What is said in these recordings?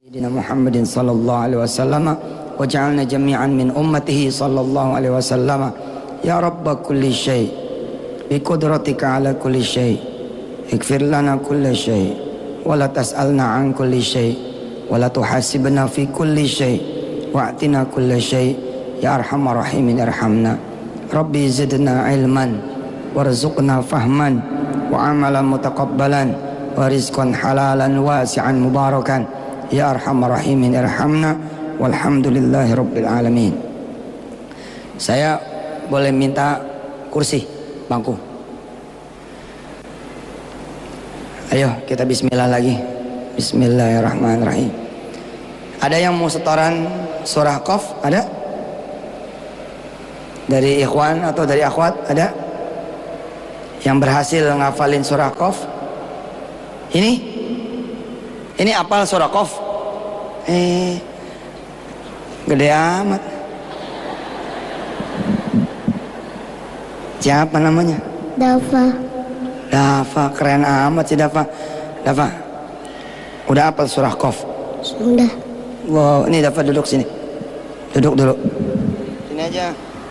Sayyidina Muhammadin sallallahu alaihi wasallam waj'alna jami'an min ummatihi sallallahu alaihi wasallam ya rabba kulli syai' bi qudratika ala kulli syai' ighfir lana kulli syai' wa la tas'alna an kulli syai' wa la tuhasibna fi kulli syai' wa'tina kulli syai' ya arhamar rahimin irhamna rabbi zidna ilman warzuqna fahman wa amalan mutaqabbalan wa rizqan halalan wasi'an mubarakan ya arhamar rahimin irhamna walhamdulillahi rabbil alamin. Saya boleh minta kursi, bangku. Ayo kita bismillah lagi. Bismillahirrahmanirrahim. Ada yang mau setoran surah Qaf? Ada? Dari ikhwan atau dari akhwat? Ada? Yang berhasil ngafalin surah Qaf? Ini apal surah Qaf? Gede amat. Siapa namanya? Dafa, keren amat sih Dafa. Udah apal surah Qaf? Sudah. Wow, ini Dafa duduk sini. Duduk dulu. Sini aja.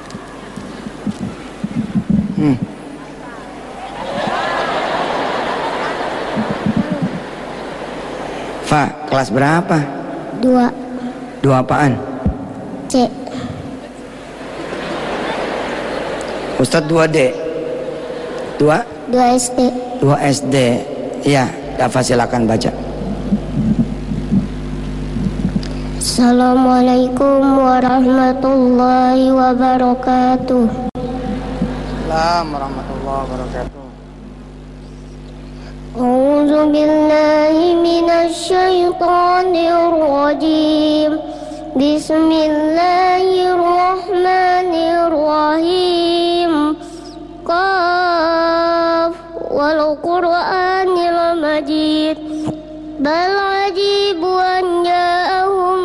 Fa, kelas berapa? 2 apaan? C. Ustadz 2D. 2 SD. 2 SD. Iya, Dafa silakan baca. Assalamualaikum warahmatullahi wabarakatuh. Assalamualaikum warahmatullahi wabarakatuh. A'udzu billahi minasy syaithanir rajim. Bismillahirrahmanirrahim. Qaf wal Qur'anil Majid. Bal ajibu an ja'ahum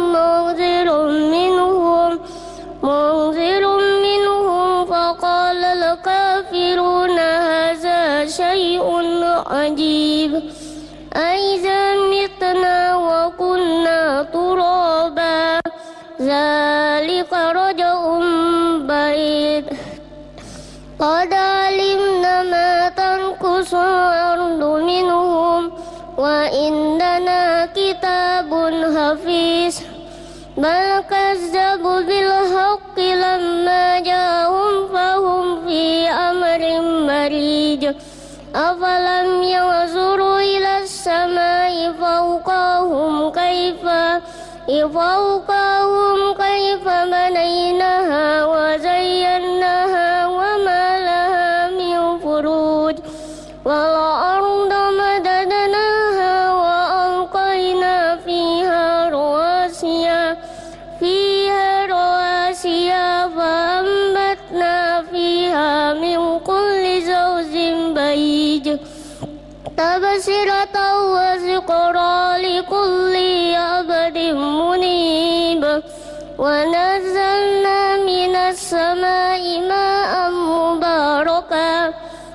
munzirun minhum faqala al-kafiruna hadza syai'un ajib. Aiza mitna wa kunna turaba zalika raja'un ba'id. Qad alimna ma tanqusu ardu minhum wa indana kitabun hafiz. Bal kazzabu bil haqqi lamma ja'ahum fahum fi amrin marij. Afalam yanzuru ila samai fawqahum kaifa banaynaha wa zayyannaha wa ma laha min furuj. Wal arda madadnaha wa alqayna fiha rawasiya fa ambatna fiha min kulli zawjin bahij. Tabsiratan wa ziqra likulli abdin munib. Wa nazzalna minas samai ma'an mubaraka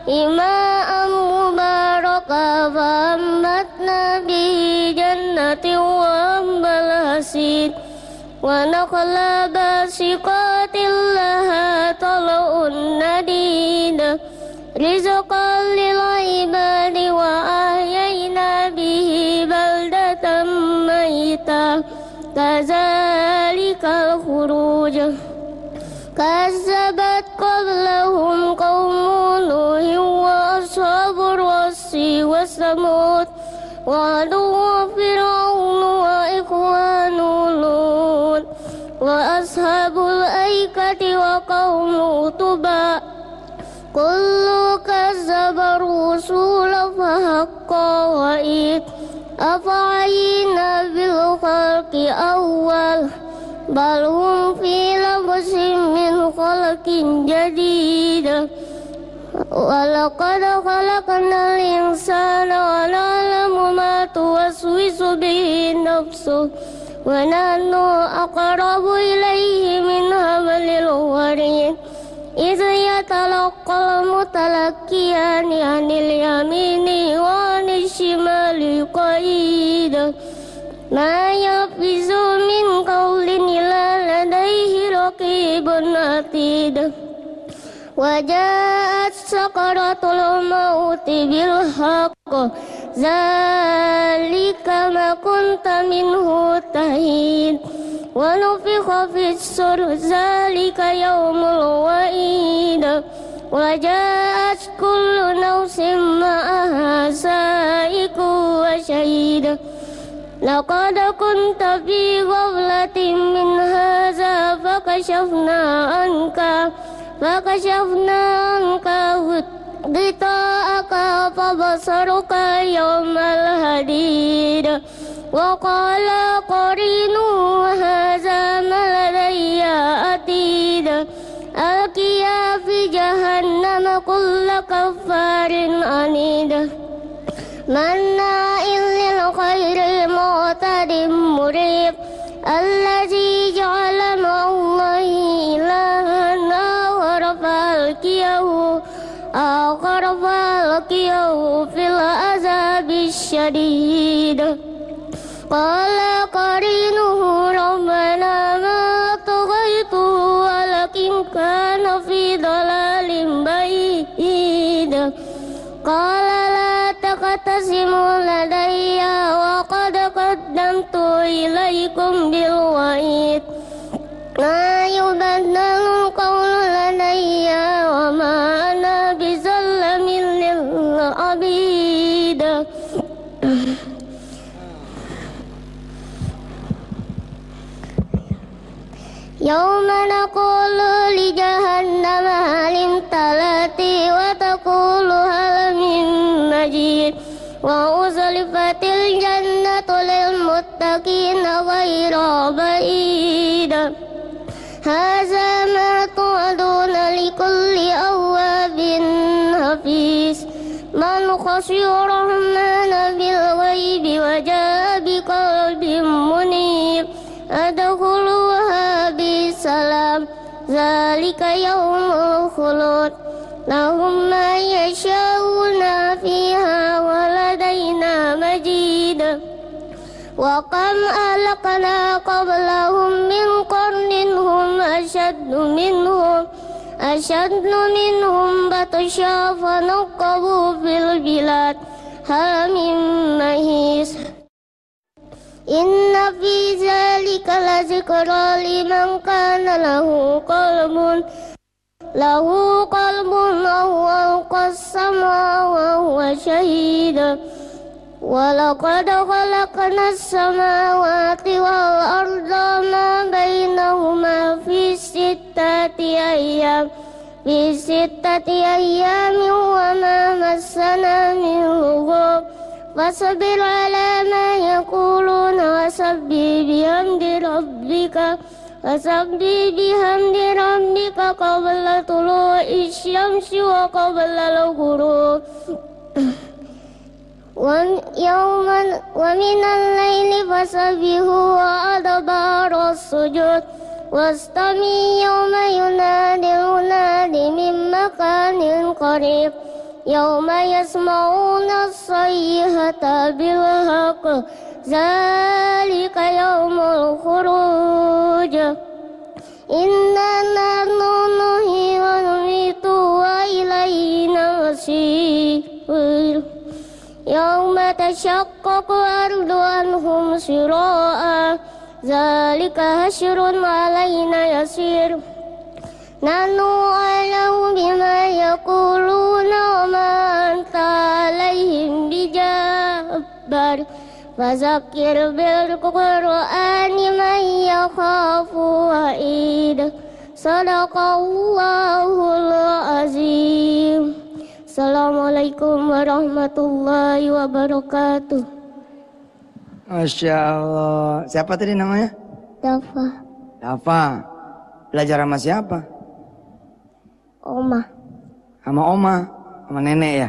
fa ambatna bihi jannatin wa ambal hasid. Wa nakhla basiqatin laha tal'un nadid. Rizqan lil ibadi wa ahyayna bihi baldatan mayta. Kazalikal khuruj. Kazzabat qablahum qaumun Nuhin wa ashabur rassi wa samud wa adu wa fir'aun wa ikhwanu Lut wa ashabul aikati wa qaumu Tuba. Kullu kazzaba rusula fa haqqa wa'id. Afa'ayna bil khalqi awwal bal hum fi labsin min khalqin jadid. Wa laqad khalaqnal insana wa na'lamu ma tuwaswisu bihi nafsuhu wa nahnu aqrabu ilayhi min hablil warid. إذ يتلقى المتلقيان عن اليمين وعن الشمال قعيد. ما يلفظ من قول إلا لديه رقيب عتيد وجاءت سكرة الموت بالحق ذلك ما كنت منه تحيد ونفخ في الصور ذلك يوم الوعيد وجاءت كل نفس معها سائق وشهيد لقد كنت في غفلة من هذا فكشفنا عنك غطاءك فبصرك يوم الحديد وقال قرينه هذا ما لدي عتيد ألقيا في جهنم كل كفار عنيد مناع للخير معتد مريب الذي جعل مع الله إلها آخر فألقيه في العذاب الشديد قال قرينه ربنا ما طغيته ولكن كان في ضلال بعيد قال لا تختصموا لدي وقد قدمت إليكم بالوعيد ما يبدل القول لدي وما أنا بظلم للعبيد يوم نقول لجهنم هل امتلأت وتقول هل من مزيد وأزلفت الجنة للمتقين غير بعيد هذا ما توعدون لكل أواب حفيظ من خشي الرحمن بالغيب وجاء بقلب منيب ادخلوها بسلام ذلك يوم الخلود لهم ما يشاءون فيها ولدينا مزيد وكم أهلكنا قبلهم من قرن هم أشد منهم بطشا فنقبوا في البلاد هل من محيص إن في ذلك لذكرى لمن كان له قلب أو ألقى السمع وهو شهيد ولقد خلقنا السماوات والأرض ما بينهما في ستة أيام وما مسنا من لغوب فاصبر على ما يقولون وسبح بحمد ربك قبل طلوع الشمس وقبل الغروب ومن الليل فسبحه وأدبار السجود واستمع يوم ينادي المنادي من مكان قريب يوم يسمعون الصيحة بالحق ذلك يوم الخروج إنا نحن نحيي ونميت وإلينا المصير يوم تشقق الأرض عنهم سراء ذلك حشر علينا يسير نحن أعلم بما يقولون وما أنت عليهم بجبار فذكر بالقرآن من يخاف وعيد صدق الله العظيم. Assalamualaikum warahmatullahi wabarakatuh. Masya Allah. Siapa tadi namanya? Dafa. Belajar sama siapa? Oma. Sama nenek ya?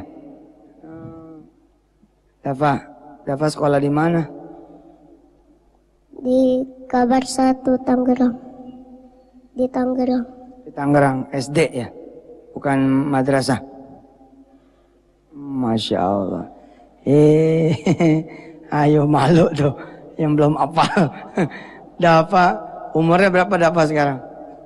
Dafa sekolah di mana? Di Kabar 1 Tangerang. Di Tangerang SD ya? Bukan madrasah? Masya Allah. Ayo malu tuh. yang belum hafal. Dafa, umurnya berapa Dafa sekarang?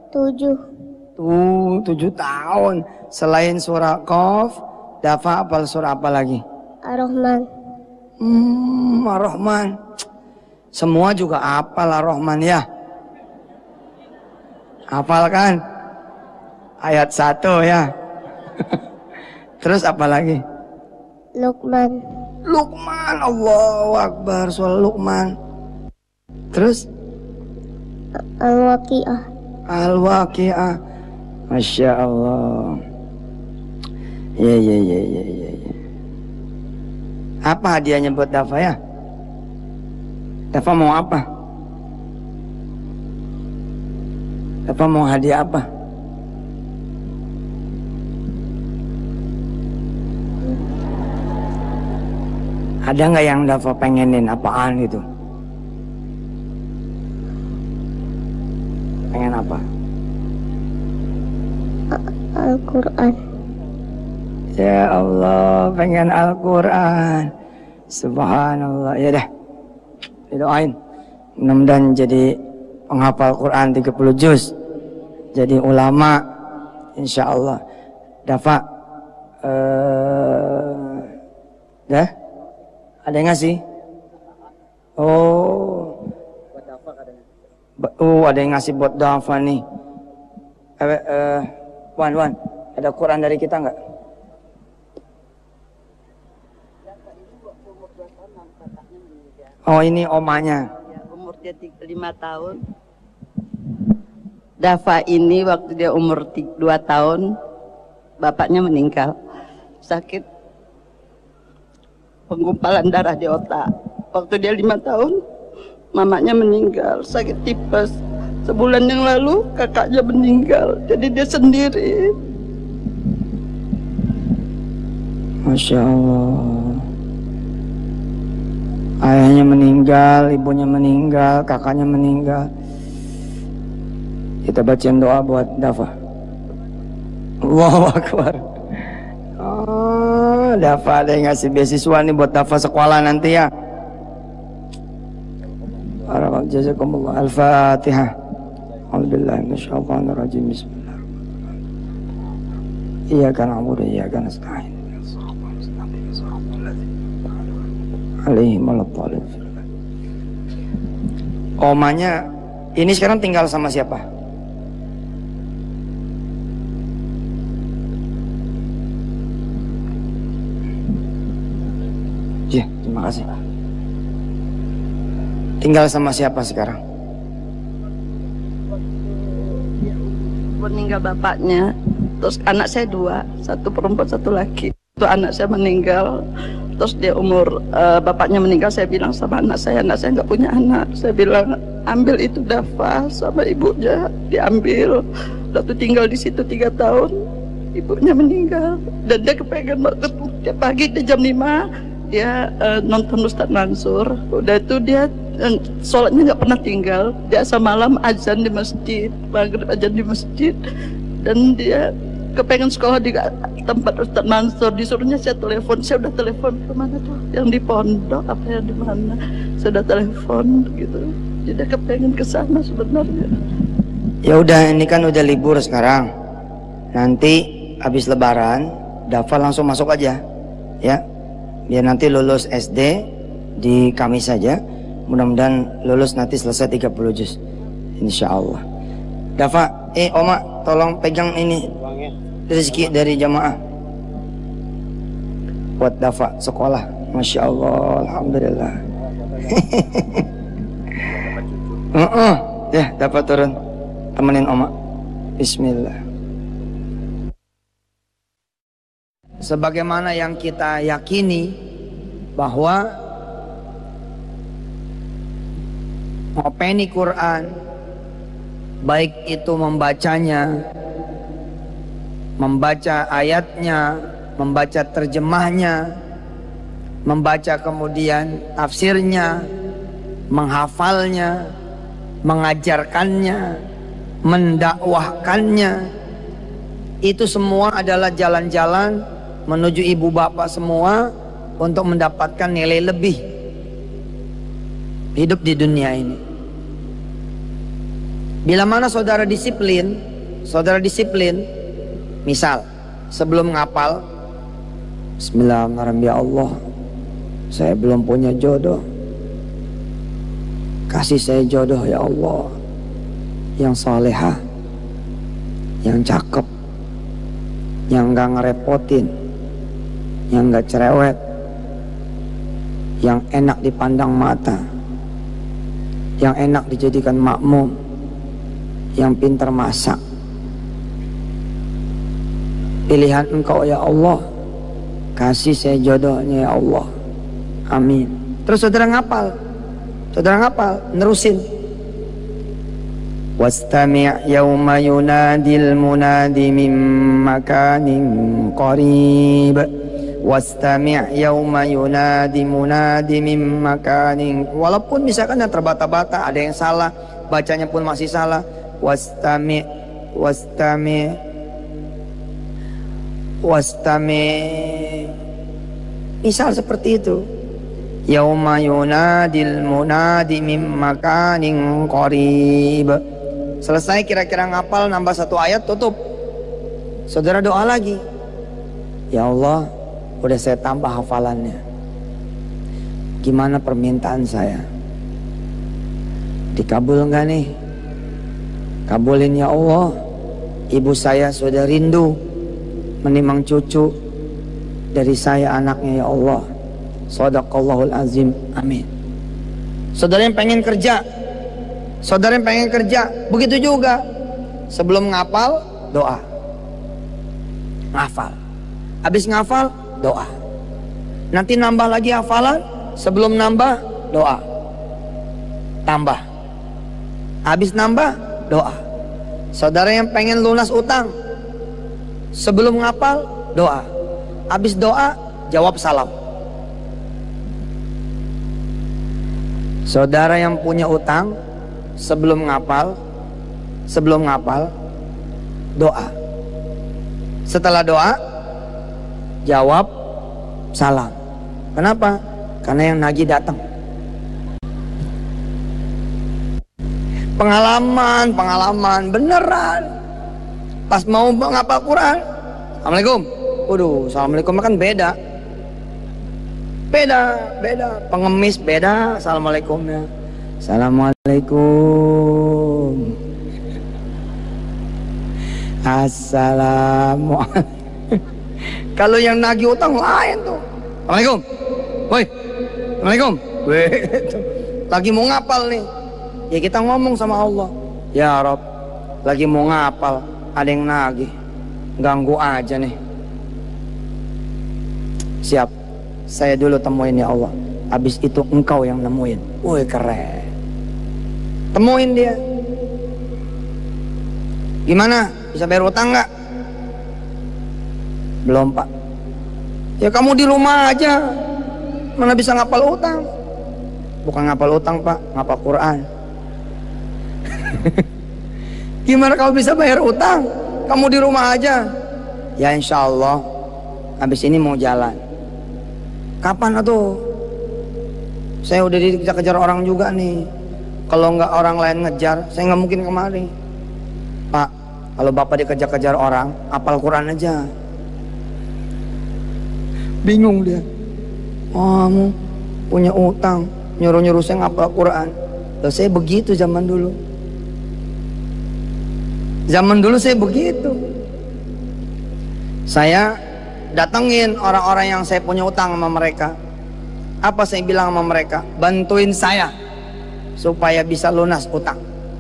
7. 7 tahun. Selain surah Qaf, Dafa hafal surah apa lagi? Ar-Rahman. Ar-Rahman. Semua juga hafal Ar-Rahman ya. Hafal kan? Ayat 1 ya. Terus apa lagi? Luqman. Luqman, Allahu Akbar, surah Luqman. Terus? Al-Waqi'ah. Al-Waqi'ah. Masya Allah. Ya. Apa hadiahnya buat Dafa ya? Dafa mau apa? Dafa mau hadiah apa? Ada nggak yang Dafa pengenin apaan gitu? Pengen apa? Al-Quran. Ya Allah, pengen Al-Quran. Subhanallah. Ya dah, didoain. Mudah-mudahan jadi penghafal Quran 30 juz. Jadi ulama, insya Allah. Dafa, dah? Ada yang ngasih? Oh, ada yang ngasih buat Dafa nih. Wan, ada Quran dari kita nggak? Oh, ini omanya. Umur dia 5 tahun. Dafa ini waktu dia umur 2 tahun, bapaknya meninggal. Sakit penggumpalan darah di otak. Waktu dia 5 tahun, mamanya meninggal, sakit tipes. Sebulan yang lalu kakaknya meninggal, jadi dia sendiri. Masya Allah. Ayahnya meninggal, ibunya meninggal, kakaknya meninggal. Kita bacain doa buat Dafa. Allahu Akbar. Oh, Dafa ada yang ngasih beasiswa nih buat Dafa sekolah nanti ya. Jazakumullah. Al-Fatihah. Alhamdulillah minasyaitonir rajim. Bismillahirrahmanirrahim. Iyyaka na'budu wa iyyaka nasta'in. Omanya ini sekarang tinggal sama siapa? Ya, terima kasih. Tinggal sama siapa sekarang? Meninggal bapaknya, terus anak saya 2, 1 perempuan 1 laki. Itu anak saya meninggal. Terus dia bapaknya meninggal, saya bilang sama anak saya nggak punya anak. Saya bilang ambil itu Dafa sama ibunya, diambil. Lalu tinggal di situ 3 tahun, ibunya meninggal. Dan dia kepengen banget, tiap pagi dia jam 5 dia nonton Ustadz Mansur. Udah itu dia sholatnya nggak pernah tinggal. Dia asal malam azan di masjid, maghrib azan di masjid. Dan dia kepengen sekolah di tempat Ustadz Mansur, disuruhnya saya telepon. Saya udah telepon kemana tuh, yang di pondok apa yang di mana, saya udah telepon gitu. Jadi kepengen ke sana sebenarnya. Ya udah, ini kan udah libur sekarang. Nanti habis lebaran Dafa langsung masuk aja ya, biar nanti lulus SD di Kamis saja. Mudah-mudahan lulus nanti selesai 30 juz insya Allah. Dafa, Oma tolong pegang ini rezeki dari jamaah buat Dafa sekolah. Masya Allah, alhamdulillah. Ya, dapat turun, temenin Oma. Bismillah. Sebagaimana yang kita yakini bahwa ngopeni Quran, baik itu membacanya, membaca ayatnya, membaca terjemahnya, membaca kemudian tafsirnya, menghafalnya, mengajarkannya, mendakwahkannya, itu semua adalah jalan-jalan menuju ibu bapak semua untuk mendapatkan nilai lebih. hidup di dunia ini. Bila mana saudara disiplin, misal sebelum ngapal, Bismillahirrahmanirrahim, ya Allah, saya belum punya jodoh, kasih saya jodoh ya Allah, yang salehah, yang cakep, yang gak ngerepotin, yang gak cerewet, yang enak dipandang mata, yang enak dijadikan makmum, yang pintar masak. Pilihan Engkau ya Allah, kasih saya jodohnya ya Allah, amin. Terus saudara ngapal, nerusin. Wastami' yauma yunadil munadi min makanin qarib. Wastami' yauma yunadi munadi min makanin. Walaupun misalkan yang terbata-bata, ada yang salah, bacanya pun masih salah. Wastami'. Misal seperti itu. Yauma yunadil munadi min makanin qarib. Selesai kira-kira ngapal, nambah 1 ayat, tutup. Saudara doa lagi. Ya Allah, udah saya tambah hafalannya. Gimana permintaan saya? Dikabul enggak nih? Kabulin ya Allah. Ibu saya sudah rindu menimang cucu dari saya, anaknya ya Allah. Shadaqallahul azim, amin. Saudara yang pengen kerja, begitu juga. Sebelum ngapal, doa. Ngafal. Habis ngafal, doa. Nanti nambah lagi hafalan, sebelum nambah, doa. Tambah. Habis nambah, doa. Saudara yang pengen lunas utang, sebelum ngapal, doa. Habis doa, jawab salam. Saudara yang punya utang, sebelum ngapal, doa. Setelah doa, jawab salam. Kenapa? Karena yang nagih datang. Pengalaman beneran. Pas mau ngapal Quran, Assalamualaikum. Waduh, Assalamualaikum kan beda. Pengemis beda Assalamualaikumnya. Assalamualaikum. Assalamualaikum. Kalau yang nagih utang lain tuh. Assalamualaikum. Woi. Assalamualaikum. Lagi mau ngapal nih. Ya kita ngomong sama Allah. Ya Rob, lagi mau ngapal, ada yang nagih. Ganggu aja nih. Siap. Saya dulu temuin ya Allah. Habis itu Engkau yang nemuin. Woi, keren. Temuin dia. Gimana? Bisa bayar utang nggak? Belum Pak. Ya kamu di rumah aja. Mana bisa ngapal utang? Bukan ngapal utang Pak, ngapal Quran. Gimana kalau bisa bayar utang? Kamu di rumah aja. Ya insya Allah. Habis ini mau jalan. Kapan atuh? Saya udah dikejar-kejar orang juga nih. Kalau nggak orang lain ngejar, saya nggak mungkin kemari. Pak, kalau Bapak dikejar-kejar orang, hafal Quran aja. Bingung dia. Oh, kamu punya utang, nyuruh-nyuruh saya ngapal Quran. Loh, saya begitu zaman dulu. Zaman dulu saya begitu. Saya datengin orang-orang yang saya punya utang sama mereka. Apa saya bilang sama mereka? Bantuin saya supaya bisa lunas utang.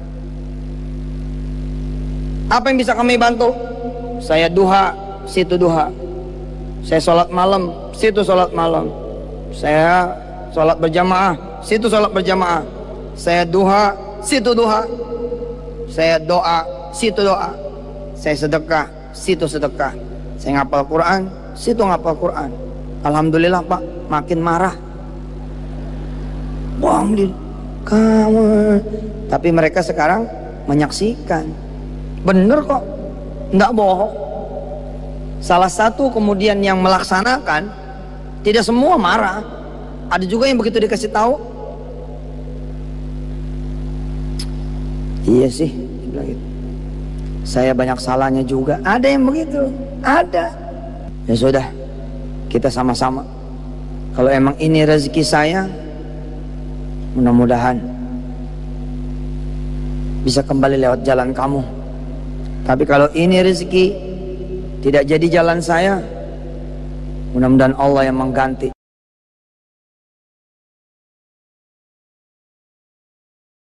Apa yang bisa kami bantu? Saya duha, situ duha. Saya sholat malam, situ sholat malam. Saya sholat berjamaah, situ sholat berjamaah. Saya duha, situ duha. Saya doa, situ doa. Saya sedekah, situ sedekah. Saya ngapal Quran, situ ngapal Quran. Alhamdulillah Pak, makin marah. Bohong dia, kamu. Tapi mereka sekarang menyaksikan. Bener kok, enggak bohong. Salah satu kemudian yang melaksanakan, tidak semua marah. Ada juga yang begitu dikasih tahu, Iya sih, dia bilang gitu. Saya banyak salahnya juga. Ada yang begitu, ada. Ya sudah, kita sama-sama. Kalau emang ini rezeki saya, mudah-mudahan bisa kembali lewat jalan kamu. Tapi kalau ini rezeki tidak jadi jalan saya, mudah-mudahan Allah yang mengganti.